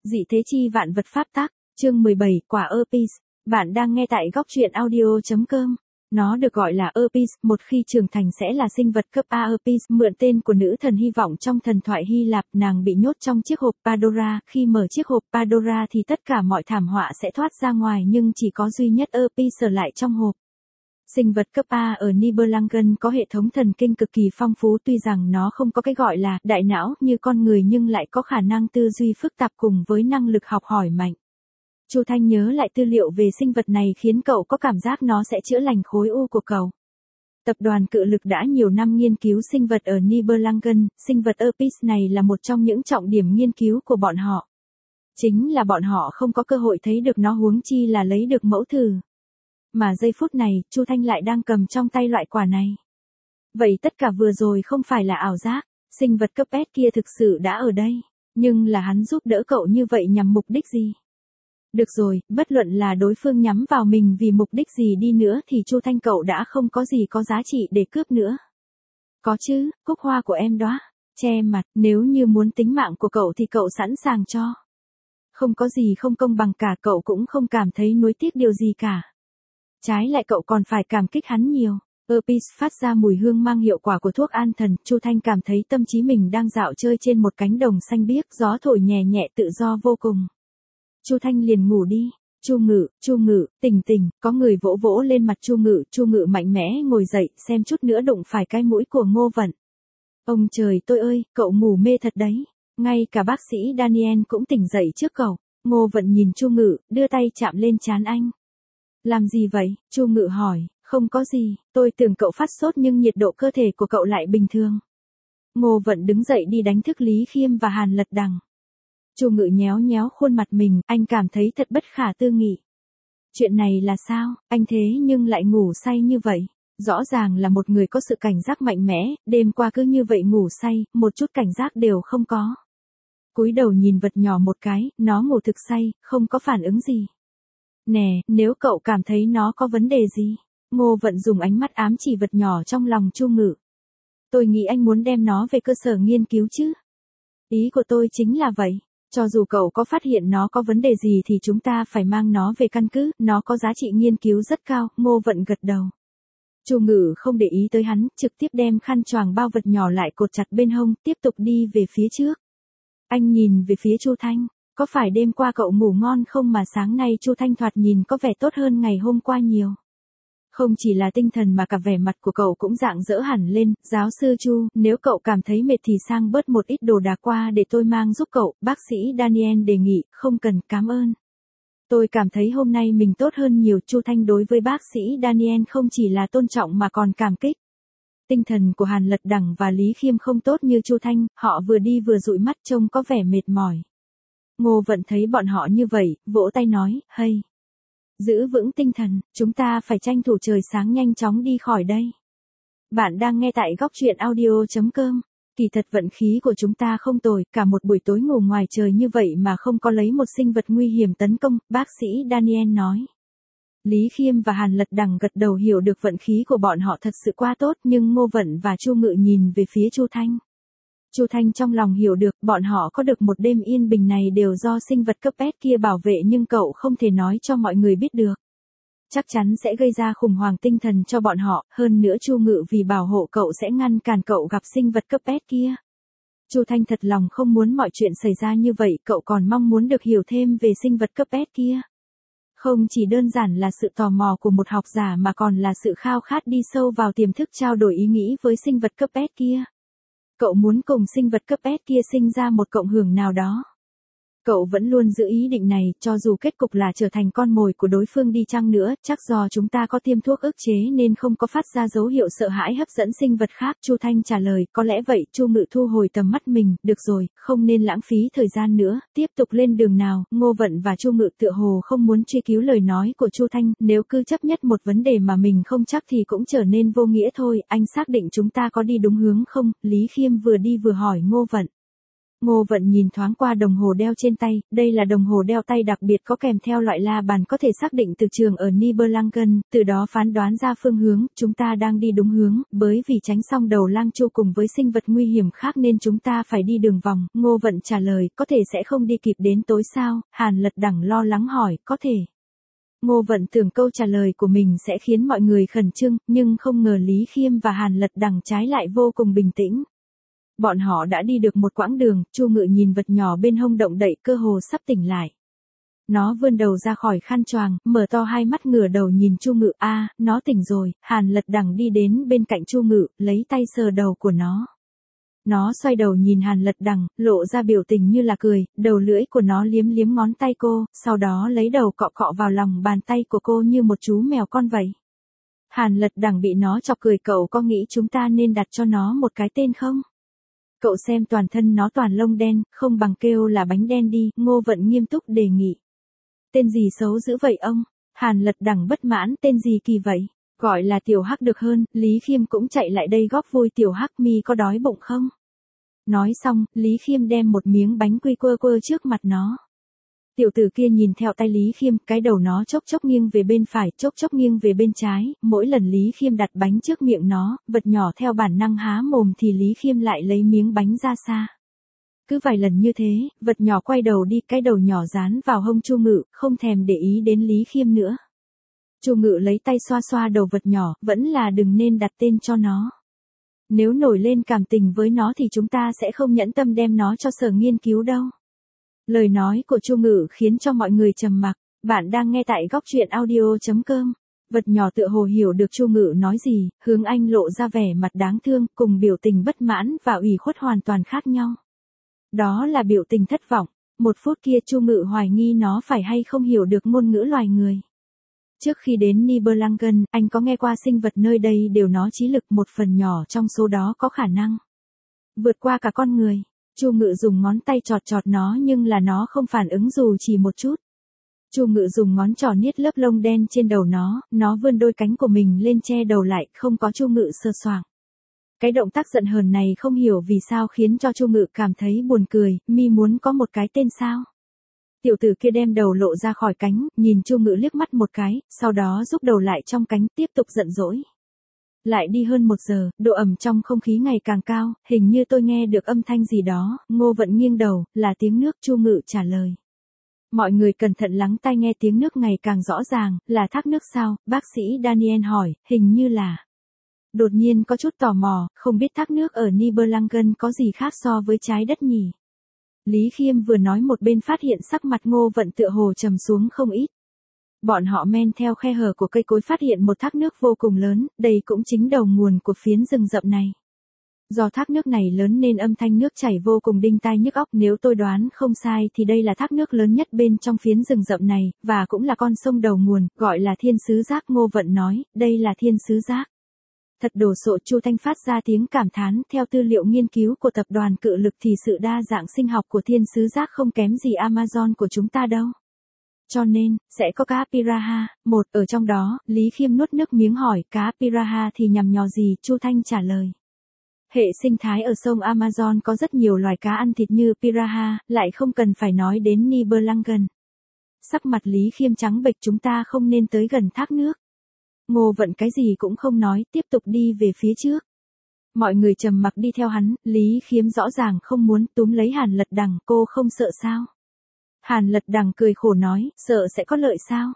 Dị thế chi vạn vật pháp tắc, chương 17, quả Herpes. Bạn đang nghe tại góc truyện audio.com. Nó được gọi là Herpes, một khi trưởng thành sẽ là sinh vật cấp A. Herpes mượn tên của nữ thần hy vọng trong thần thoại Hy Lạp. Nàng bị nhốt trong chiếc hộp Pandora, khi mở chiếc hộp Pandora thì tất cả mọi thảm họa sẽ thoát ra ngoài, nhưng chỉ có duy nhất Herpes ở lại trong hộp. Sinh vật cấp A ở Nibelungen có hệ thống thần kinh cực kỳ phong phú, tuy rằng nó không có cái gọi là đại não như con người nhưng lại có khả năng tư duy phức tạp cùng với năng lực học hỏi mạnh. Chu Thanh nhớ lại tư liệu về sinh vật này khiến cậu có cảm giác nó sẽ chữa lành khối u của cậu. Tập đoàn Cự Lực đã nhiều năm nghiên cứu sinh vật ở Nibelungen, sinh vật Herpes này là một trong những trọng điểm nghiên cứu của bọn họ. Chính là bọn họ không có cơ hội thấy được nó, huống chi là lấy được mẫu thử. Mà giây phút này, Chu Thanh lại đang cầm trong tay loại quả này. Vậy tất cả vừa rồi không phải là ảo giác, sinh vật cấp S kia thực sự đã ở đây, nhưng là hắn giúp đỡ cậu như vậy nhằm mục đích gì? Được rồi, bất luận là đối phương nhắm vào mình vì mục đích gì đi nữa thì Chu Thanh cậu đã không có gì có giá trị để cướp nữa. Có chứ, cúc hoa của em đó, che mặt, nếu như muốn tính mạng của cậu thì cậu sẵn sàng cho. Không có gì không công bằng cả, cậu cũng không cảm thấy nuối tiếc điều gì cả. Trái lại cậu còn phải cảm kích hắn nhiều. Herpes phát ra mùi hương mang hiệu quả của thuốc an thần. Chu Thanh cảm thấy tâm trí mình đang dạo chơi trên một cánh đồng xanh biếc, gió thổi nhẹ nhẹ tự do vô cùng. Chu Thanh liền ngủ đi. Chu Ngự, tỉnh tỉnh. Có người vỗ vỗ lên mặt Chu Ngự mạnh mẽ ngồi dậy, xem chút nữa đụng phải cái mũi của Ngô Vận. Ông trời tôi ơi, cậu ngủ mê thật đấy. Ngay cả bác sĩ Daniel cũng tỉnh dậy trước cậu. Ngô Vận nhìn Chu Ngự, đưa tay chạm lên trán anh. Làm gì vậy? Chu Ngự hỏi. Không có gì, tôi tưởng cậu phát sốt nhưng nhiệt độ cơ thể của cậu lại bình thường. Ngô Vận đứng dậy đi đánh thức Lý Khiêm và Hàn Lật Đằng. Chu Ngự nhéo nhéo khuôn mặt mình, anh cảm thấy thật bất khả tư nghị. Chuyện này là sao, anh thế nhưng lại ngủ say như vậy? Rõ ràng là một người có sự cảnh giác mạnh mẽ, đêm qua cứ như vậy ngủ say, một chút cảnh giác đều không có. Cúi đầu nhìn vật nhỏ một cái, nó ngủ thực say, không có phản ứng gì. Nè, nếu cậu cảm thấy nó có vấn đề gì? Ngô Vận dùng ánh mắt ám chỉ vật nhỏ trong lòng Chu Ngự. Tôi nghĩ anh muốn đem nó về cơ sở nghiên cứu chứ? Ý của tôi chính là vậy. Cho dù cậu có phát hiện nó có vấn đề gì thì chúng ta phải mang nó về căn cứ, nó có giá trị nghiên cứu rất cao. Ngô Vận gật đầu. Chu Ngự không để ý tới hắn, trực tiếp đem khăn choàng bao vật nhỏ lại cột chặt bên hông, tiếp tục đi về phía trước. Anh nhìn về phía Chu Thanh. Có phải đêm qua cậu ngủ ngon không mà sáng nay Chu Thanh thoạt nhìn có vẻ tốt hơn ngày hôm qua nhiều. Không chỉ là tinh thần mà cả vẻ mặt của cậu cũng rạng rỡ hẳn lên. Giáo sư Chu, nếu cậu cảm thấy mệt thì sang bớt một ít đồ đạc qua để tôi mang giúp cậu. Bác sĩ Daniel đề nghị. Không cần, cảm ơn. Tôi cảm thấy hôm nay mình tốt hơn nhiều. Chu Thanh đối với bác sĩ Daniel không chỉ là tôn trọng mà còn cảm kích. Tinh thần của Hàn Lật Đằng và Lý Khiêm không tốt như Chu Thanh, họ vừa đi vừa dụi mắt trông có vẻ mệt mỏi. Ngô Vận thấy bọn họ như vậy, vỗ tay nói, hay. Giữ vững tinh thần, chúng ta phải tranh thủ trời sáng nhanh chóng đi khỏi đây. Bạn đang nghe tại góc truyện audio.com. Kỳ thật vận khí của chúng ta không tồi, cả một buổi tối ngủ ngoài trời như vậy mà không có lấy một sinh vật nguy hiểm tấn công, bác sĩ Daniel nói. Lý Khiêm và Hàn Lật Đằng gật đầu, hiểu được vận khí của bọn họ thật sự quá tốt, nhưng Ngô Vận và Chu Ngự nhìn về phía Chu Thanh. Chu Thanh trong lòng hiểu được, bọn họ có được một đêm yên bình này đều do sinh vật cấp S kia bảo vệ, nhưng cậu không thể nói cho mọi người biết được. Chắc chắn sẽ gây ra khủng hoảng tinh thần cho bọn họ, hơn nữa Chu Ngự vì bảo hộ cậu sẽ ngăn cản cậu gặp sinh vật cấp S kia. Chu Thanh thật lòng không muốn mọi chuyện xảy ra như vậy, cậu còn mong muốn được hiểu thêm về sinh vật cấp S kia. Không chỉ đơn giản là sự tò mò của một học giả mà còn là sự khao khát đi sâu vào tiềm thức, trao đổi ý nghĩ với sinh vật cấp S kia. Cậu muốn cùng sinh vật cấp S kia sinh ra một cộng hưởng nào đó. Cậu vẫn luôn giữ ý định này, cho dù kết cục là trở thành con mồi của đối phương đi chăng nữa, chắc do chúng ta có tiêm thuốc ức chế nên không có phát ra dấu hiệu sợ hãi hấp dẫn sinh vật khác. Chu Thanh trả lời, có lẽ vậy. Chu Ngự thu hồi tầm mắt mình, được rồi, không nên lãng phí thời gian nữa, tiếp tục lên đường nào. Ngô Vận và Chu Ngự tựa hồ không muốn truy cứu lời nói của Chu Thanh, nếu cứ chấp nhất một vấn đề mà mình không chắc thì cũng trở nên vô nghĩa thôi. Anh xác định chúng ta có đi đúng hướng không? Lý Khiêm vừa đi vừa hỏi Ngô Vận. Ngô Vận nhìn thoáng qua đồng hồ đeo trên tay, đây là đồng hồ đeo tay đặc biệt có kèm theo loại la bàn có thể xác định từ trường ở Nibelungen, từ đó phán đoán ra phương hướng, chúng ta đang đi đúng hướng, bởi vì tránh xong đầu lang chu cùng với sinh vật nguy hiểm khác nên chúng ta phải đi đường vòng. Ngô Vận trả lời, có thể sẽ không đi kịp đến tối sao? Hàn Lật Đẳng lo lắng hỏi, có thể. Ngô Vận tưởng câu trả lời của mình sẽ khiến mọi người khẩn trương, nhưng không ngờ Lý Khiêm và Hàn Lật Đẳng trái lại vô cùng bình tĩnh. Bọn họ đã đi được một quãng đường, Chu Ngự nhìn vật nhỏ bên hông động đậy cơ hồ sắp tỉnh lại. Nó vươn đầu ra khỏi khăn choàng, mở to hai mắt ngửa đầu nhìn Chu Ngự, nó tỉnh rồi. Hàn Lật Đẳng đi đến bên cạnh Chu Ngự, lấy tay sờ đầu của nó. Nó xoay đầu nhìn Hàn Lật Đẳng, lộ ra biểu tình như là cười, đầu lưỡi của nó liếm liếm ngón tay cô, sau đó lấy đầu cọ cọ vào lòng bàn tay của cô như một chú mèo con vậy. Hàn Lật Đẳng bị nó chọc cười, cậu có nghĩ chúng ta nên đặt cho nó một cái tên không? Cậu xem toàn thân nó toàn lông đen, không bằng kêu là bánh đen đi. Ngô Vận nghiêm túc đề nghị. Tên gì xấu dữ vậy ông? Hàn Lật Đẳng bất mãn, tên gì kỳ vậy? Gọi là Tiểu Hắc được hơn. Lý Khiêm cũng chạy lại đây góp vui, Tiểu Hắc mi có đói bụng không? Nói xong, Lý Khiêm đem một miếng bánh quy quơ quơ trước mặt nó. Tiểu tử kia nhìn theo tay Lý Khiêm, cái đầu nó chốc chốc nghiêng về bên phải, chốc chốc nghiêng về bên trái, mỗi lần Lý Khiêm đặt bánh trước miệng nó, vật nhỏ theo bản năng há mồm thì Lý Khiêm lại lấy miếng bánh ra xa. Cứ vài lần như thế, vật nhỏ quay đầu đi, cái đầu nhỏ dán vào hông Chu Ngự, không thèm để ý đến Lý Khiêm nữa. Chu Ngự lấy tay xoa xoa đầu vật nhỏ, vẫn là đừng nên đặt tên cho nó. Nếu nổi lên cảm tình với nó thì chúng ta sẽ không nhẫn tâm đem nó cho sở nghiên cứu đâu. Lời nói của Chu Ngự khiến cho mọi người trầm mặc. Bạn đang nghe tại góc truyện audio.com. Vật nhỏ tựa hồ hiểu được Chu Ngự nói gì, hướng anh lộ ra vẻ mặt đáng thương, cùng biểu tình bất mãn và ủy khuất hoàn toàn khác nhau. Đó là biểu tình thất vọng. Một phút kia Chu Ngự hoài nghi nó phải hay không hiểu được ngôn ngữ loài người. Trước khi đến Nibelungen, anh có nghe qua sinh vật nơi đây đều nói trí lực, một phần nhỏ trong số đó có khả năng vượt qua cả con người. Chu Ngự dùng ngón tay chọt chọt nó nhưng là nó không phản ứng dù chỉ một chút. Chu Ngự dùng ngón trỏ niết lớp lông đen trên đầu nó vươn đôi cánh của mình lên che đầu lại, không có Chu Ngự sờ soạng. Cái động tác giận hờn này không hiểu vì sao khiến cho Chu Ngự cảm thấy buồn cười, mi muốn có một cái tên sao? Tiểu tử kia đem đầu lộ ra khỏi cánh, nhìn Chu Ngự liếc mắt một cái, sau đó rúc đầu lại trong cánh, tiếp tục giận dỗi. Lại đi hơn 1 giờ, độ ẩm trong không khí ngày càng cao, hình như tôi nghe được âm thanh gì đó. Ngô Vận nghiêng đầu, là tiếng nước. Chu Ngự trả lời. Mọi người cẩn thận lắng tai nghe tiếng nước ngày càng rõ ràng, là thác nước sao? Bác sĩ Daniel hỏi, hình như là. Đột nhiên có chút tò mò, không biết thác nước ở Nibelungen có gì khác so với trái đất nhỉ? Lý Khiêm vừa nói một bên phát hiện sắc mặt Ngô Vận tựa hồ trầm xuống không ít. Bọn họ men theo khe hở của cây cối phát hiện một thác nước vô cùng lớn, đây cũng chính đầu nguồn của phiến rừng rậm này. Do thác nước này lớn nên âm thanh nước chảy vô cùng đinh tai nhức óc, nếu tôi đoán không sai thì đây là thác nước lớn nhất bên trong phiến rừng rậm này, và cũng là con sông đầu nguồn, gọi là Thiên Sứ Giác. Ngô Vận nói, đây là Thiên Sứ Giác. Thật đồ sộ. Chu Thanh phát ra tiếng cảm thán, theo tư liệu nghiên cứu của tập đoàn Cự Lực thì sự đa dạng sinh học của Thiên Sứ Giác không kém gì Amazon của chúng ta đâu. Cho nên, sẽ có cá piranha, một ở trong đó. Lý Khiêm nuốt nước miếng hỏi, cá piranha thì nhằm nhò gì? Chu Thanh trả lời. Hệ sinh thái ở sông Amazon có rất nhiều loài cá ăn thịt như piranha, lại không cần phải nói đến Nibelungen. Sắc mặt Lý Khiêm trắng bệch, chúng ta không nên tới gần thác nước. Ngô Vận cái gì cũng không nói, tiếp tục đi về phía trước. Mọi người trầm mặc đi theo hắn, Lý Khiêm rõ ràng không muốn túm lấy Hàn Lật Đằng, cô không sợ sao? Hàn Lật Đằng cười khổ nói, sợ sẽ có lợi sao?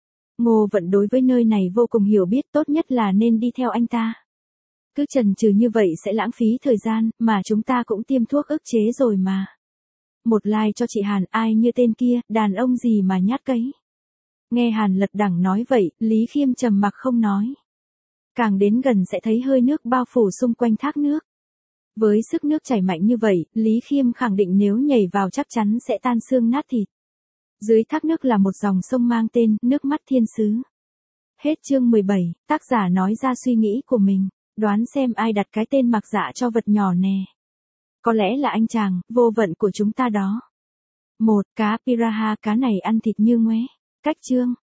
Ngô Vận đối với nơi này vô cùng hiểu biết, tốt nhất là nên đi theo anh ta. Cứ chần chừ như vậy sẽ lãng phí thời gian, mà chúng ta cũng tiêm thuốc ức chế rồi mà. Một like cho chị Hàn, ai như tên kia, đàn ông gì mà nhát cấy. Nghe Hàn Lật Đằng nói vậy, Lý Khiêm trầm mặc không nói. Càng đến gần sẽ thấy hơi nước bao phủ xung quanh thác nước. Với sức nước chảy mạnh như vậy, Lý Khiêm khẳng định nếu nhảy vào chắc chắn sẽ tan xương nát thịt. Dưới thác nước là một dòng sông mang tên Nước Mắt Thiên Sứ. Hết chương 17, tác giả nói ra suy nghĩ của mình. Đoán xem ai đặt cái tên mặc dạ cho vật nhỏ nè. Có lẽ là anh chàng, vô vận của chúng ta đó. 1. Cá piranha, cá này ăn thịt như ngoé. Cách chương